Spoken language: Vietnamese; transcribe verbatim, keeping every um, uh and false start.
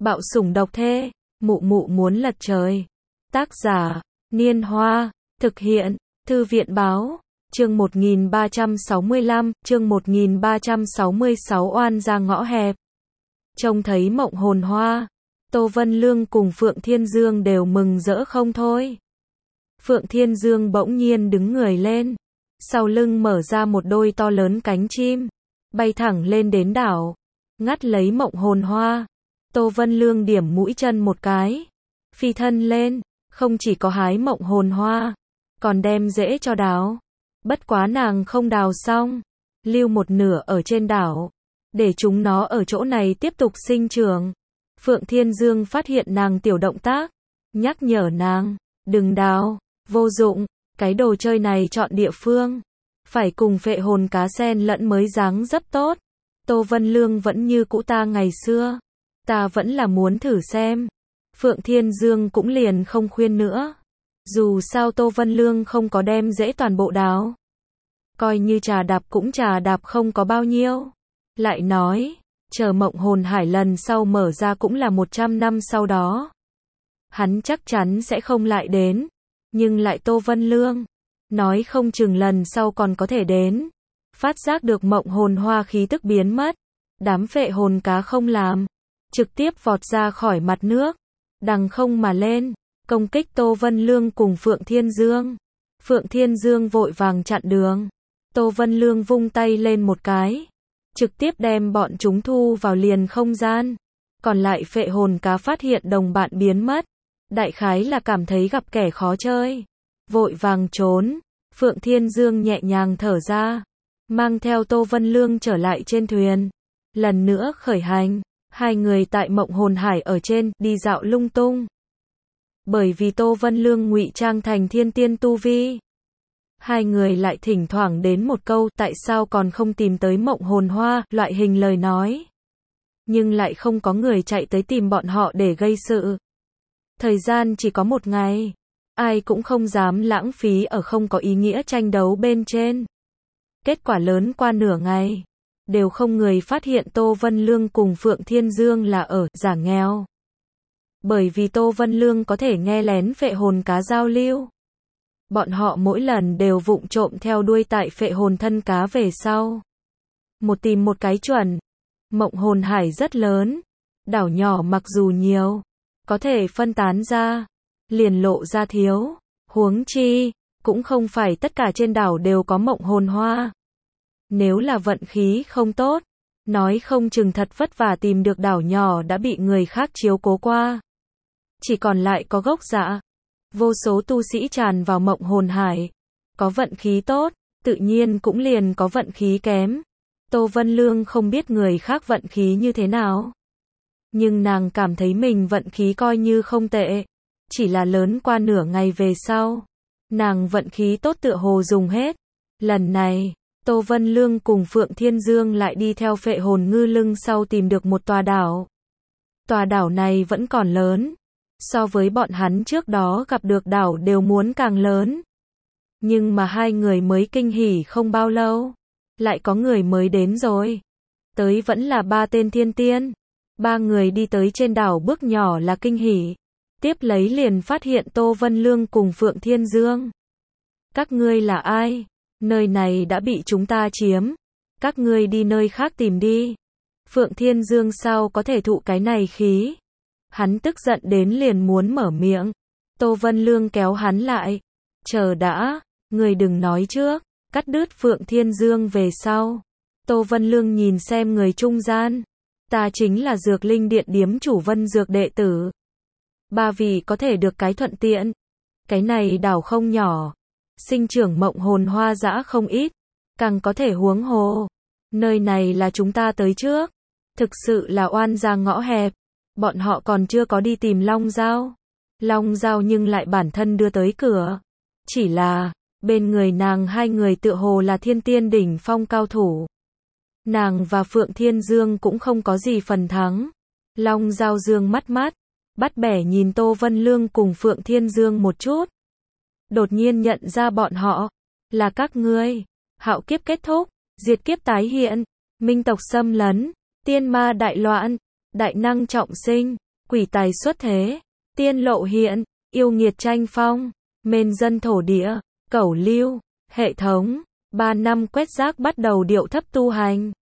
Bạo sủng độc thê, mụ mụ muốn lật trời. Tác giả, Niên Hoa, thực hiện, Thư viện Báo, chương một nghìn ba trăm sáu mươi lăm, chương một nghìn ba trăm sáu mươi sáu oan ra ngõ hẹp. Trông thấy Mộng Hồn Hoa, Tô Vân Lương cùng Phượng Thiên Dương đều mừng rỡ không thôi. Phượng Thiên Dương bỗng nhiên đứng người lên, sau lưng mở ra một đôi to lớn cánh chim, bay thẳng lên đến đảo, ngắt lấy Mộng Hồn Hoa. Tô Vân Lương điểm mũi chân một cái, phi thân lên, không chỉ có hái Mộng Hồn Hoa, còn đem rễ cho đào. Bất quá nàng không đào xong, lưu một nửa ở trên đảo, để chúng nó ở chỗ này tiếp tục sinh trưởng. Phượng Thiên Dương phát hiện nàng tiểu động tác, nhắc nhở nàng, đừng đào, vô dụng, cái đồ chơi này chọn địa phương, phải cùng phệ hồn cá sen lẫn mới dáng dấp tốt. Tô Vân Lương vẫn như cũ ta ngày xưa, ta vẫn là muốn thử xem. Phượng Thiên Dương cũng liền không khuyên nữa. Dù sao Tô Vân Lương không có đem rễ toàn bộ đào, coi như trà đạp cũng trà đạp không có bao nhiêu. Lại nói, chờ Mộng Hồn Hải lần sau mở ra cũng là một trăm năm sau đó. Hắn chắc chắn sẽ không lại đến, nhưng lại Tô Vân Lương, nói không chừng lần sau còn có thể đến. Phát giác được Mộng Hồn Hoa khí tức biến mất, đám phệ hồn cá không làm, trực tiếp vọt ra khỏi mặt nước, đằng không mà lên, công kích Tô Vân Lương cùng Phượng Thiên Dương. Phượng Thiên Dương vội vàng chặn đường, Tô Vân Lương vung tay lên một cái, trực tiếp đem bọn chúng thu vào liền không gian. Còn lại phệ hồn cá phát hiện đồng bạn biến mất, đại khái là cảm thấy gặp kẻ khó chơi, vội vàng trốn. Phượng Thiên Dương nhẹ nhàng thở ra, mang theo Tô Vân Lương trở lại trên thuyền, lần nữa khởi hành. Hai người tại Mộng Hồn Hải ở trên đi dạo lung tung. Bởi vì Tô Vân Lương ngụy trang thành thiên tiên tu vi, hai người lại thỉnh thoảng đến một câu tại sao còn không tìm tới Mộng Hồn Hoa loại hình lời nói, nhưng lại không có người chạy tới tìm bọn họ để gây sự. Thời gian chỉ có một ngày, ai cũng không dám lãng phí ở không có ý nghĩa tranh đấu bên trên. Kết quả lớn qua nửa ngày, đều không người phát hiện Tô Vân Lương cùng Phượng Thiên Dương là ở giả nghèo. Bởi vì Tô Vân Lương có thể nghe lén phệ hồn cá giao lưu, bọn họ mỗi lần đều vụng trộm theo đuôi tại phệ hồn thân cá về sau. Một tìm một cái chuẩn. Mộng Hồn Hải rất lớn, đảo nhỏ mặc dù nhiều, có thể phân tán ra, liền lộ ra thiếu. Huống chi, cũng không phải tất cả trên đảo đều có Mộng Hồn Hoa. Nếu là vận khí không tốt, nói không chừng thật vất vả tìm được đảo nhỏ đã bị người khác chiếu cố qua, chỉ còn lại có gốc dạ. Vô số tu sĩ tràn vào Mộng Hồn Hải, có vận khí tốt, tự nhiên cũng liền có vận khí kém. Tô Vân Lương không biết người khác vận khí như thế nào, nhưng nàng cảm thấy mình vận khí coi như không tệ, chỉ là lớn qua nửa ngày về sau, nàng vận khí tốt tựa hồ dùng hết. Lần này, Tô Vân Lương cùng Phượng Thiên Dương lại đi theo phệ hồn ngư lưng sau tìm được một tòa đảo. Tòa đảo này vẫn còn lớn, so với bọn hắn trước đó gặp được đảo đều muốn càng lớn. Nhưng mà hai người mới kinh hỉ không bao lâu, lại có người mới đến rồi. Tới vẫn là ba tên thiên tiên. Ba người đi tới trên đảo bước nhỏ là kinh hỉ, tiếp lấy liền phát hiện Tô Vân Lương cùng Phượng Thiên Dương. Các ngươi là ai? Nơi này đã bị chúng ta chiếm, các ngươi đi nơi khác tìm đi. Phượng Thiên Dương sao có thể thụ cái này khí? Hắn tức giận đến liền muốn mở miệng. Tô Vân Lương kéo hắn lại. Chờ đã, người đừng nói trước. Cắt đứt Phượng Thiên Dương về sau. Tô Vân Lương nhìn xem người trung gian. Ta chính là Dược Linh Điện điếm chủ Vân Dược đệ tử. Ba vị có thể được cái thuận tiện. Cái này đảo không nhỏ, sinh trưởng Mộng Hồn Hoa dã không ít, càng có thể huống hồ. Nơi này là chúng ta tới trước. Thực sự là oan ra ngõ hẹp. Bọn họ còn chưa có đi tìm Long Giao. Long Giao nhưng lại bản thân đưa tới cửa. Chỉ là, bên người nàng hai người tựa hồ là thiên tiên đỉnh phong cao thủ. Nàng và Phượng Thiên Dương cũng không có gì phần thắng. Long Giao dương mắt mắt, bắt bẻ nhìn Tô Vân Lương cùng Phượng Thiên Dương một chút. Đột nhiên nhận ra bọn họ, là các ngươi. Hạo kiếp kết thúc, diệt kiếp tái hiện, minh tộc xâm lấn, tiên ma đại loạn, đại năng trọng sinh, quỷ tài xuất thế, tiên lộ hiện, yêu nghiệt tranh phong, mên dân thổ địa, cẩu lưu, hệ thống, ba năm quét rác bắt đầu điệu thấp tu hành.